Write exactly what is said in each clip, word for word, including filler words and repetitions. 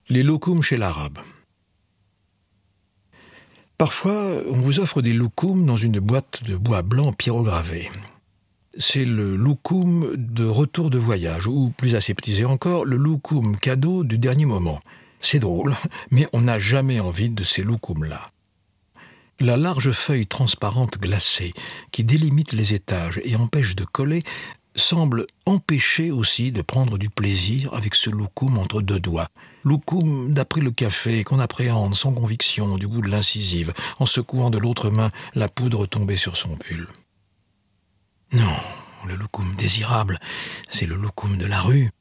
Les loukoums chez l'arabe. Parfois, on vous offre des loukoums dans une boîte de bois blanc pyrogravé. C'est le loukoum de retour de voyage, ou plus aseptisé encore, le loukoum cadeau du dernier moment. C'est drôle, mais on n'a jamais envie de ces loukoums-là. La large feuille transparente glacée qui délimite les étages et empêche de coller semble empêcher aussi de prendre du plaisir avec ce loukoum entre deux doigts. Loukoum d'après le café qu'on appréhende sans conviction du bout de l'incisive en secouant de l'autre main la poudre tombée sur son pull. Non, le loukoum désirable, c'est le loukoum de la rue.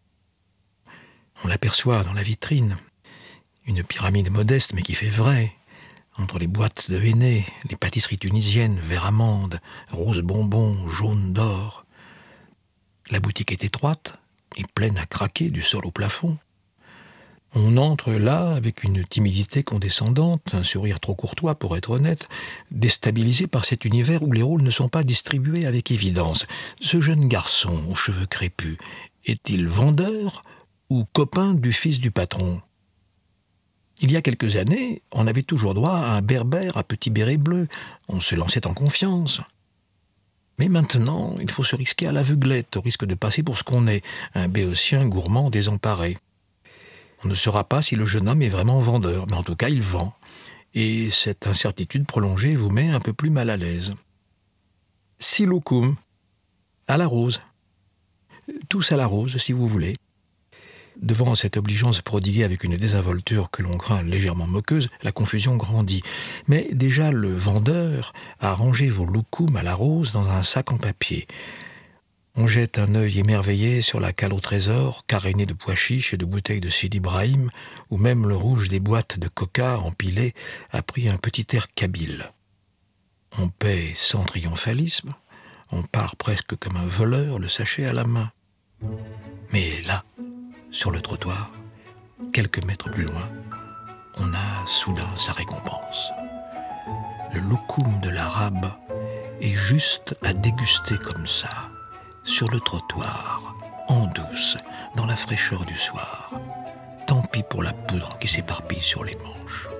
On l'aperçoit dans la vitrine. Une pyramide modeste mais qui fait vrai. Entre les boîtes de henné, les pâtisseries tunisiennes, vert amande, rose bonbon, jaune d'or. La boutique est étroite et pleine à craquer du sol au plafond. On entre là avec une timidité condescendante, un sourire trop courtois pour être honnête, déstabilisé par cet univers où les rôles ne sont pas distribués avec évidence. Ce jeune garçon aux cheveux crépus, est-il vendeur ou copain du fils du patron ? Il y a quelques années, on avait toujours droit à un berbère à petit béret bleu. On se lançait en confiance. Mais maintenant, il faut se risquer à l'aveuglette, au risque de passer pour ce qu'on est, un béotien gourmand désemparé. On ne saura pas si le jeune homme est vraiment vendeur, mais en tout cas, il vend. Et cette incertitude prolongée vous met un peu plus mal à l'aise. Six loukoums, à la rose. Tous à la rose, si vous voulez. Devant cette obligeance prodiguée avec une désinvolture que l'on craint légèrement moqueuse, la confusion grandit. Mais déjà le vendeur a rangé vos loukoums à la rose dans un sac en papier. On jette un œil émerveillé sur la cale au trésor, carénée de pois chiches et de bouteilles de Sidi Ibrahim, où même le rouge des boîtes de coca empilées a pris un petit air kabyle. On paie sans triomphalisme, on part presque comme un voleur, le sachet à la main. Mais là, sur le trottoir, quelques mètres plus loin, on a soudain sa récompense. Le loukoum de l'arabe est juste à déguster comme ça, sur le trottoir, en douce, dans la fraîcheur du soir. Tant pis pour la poudre qui s'éparpille sur les manches.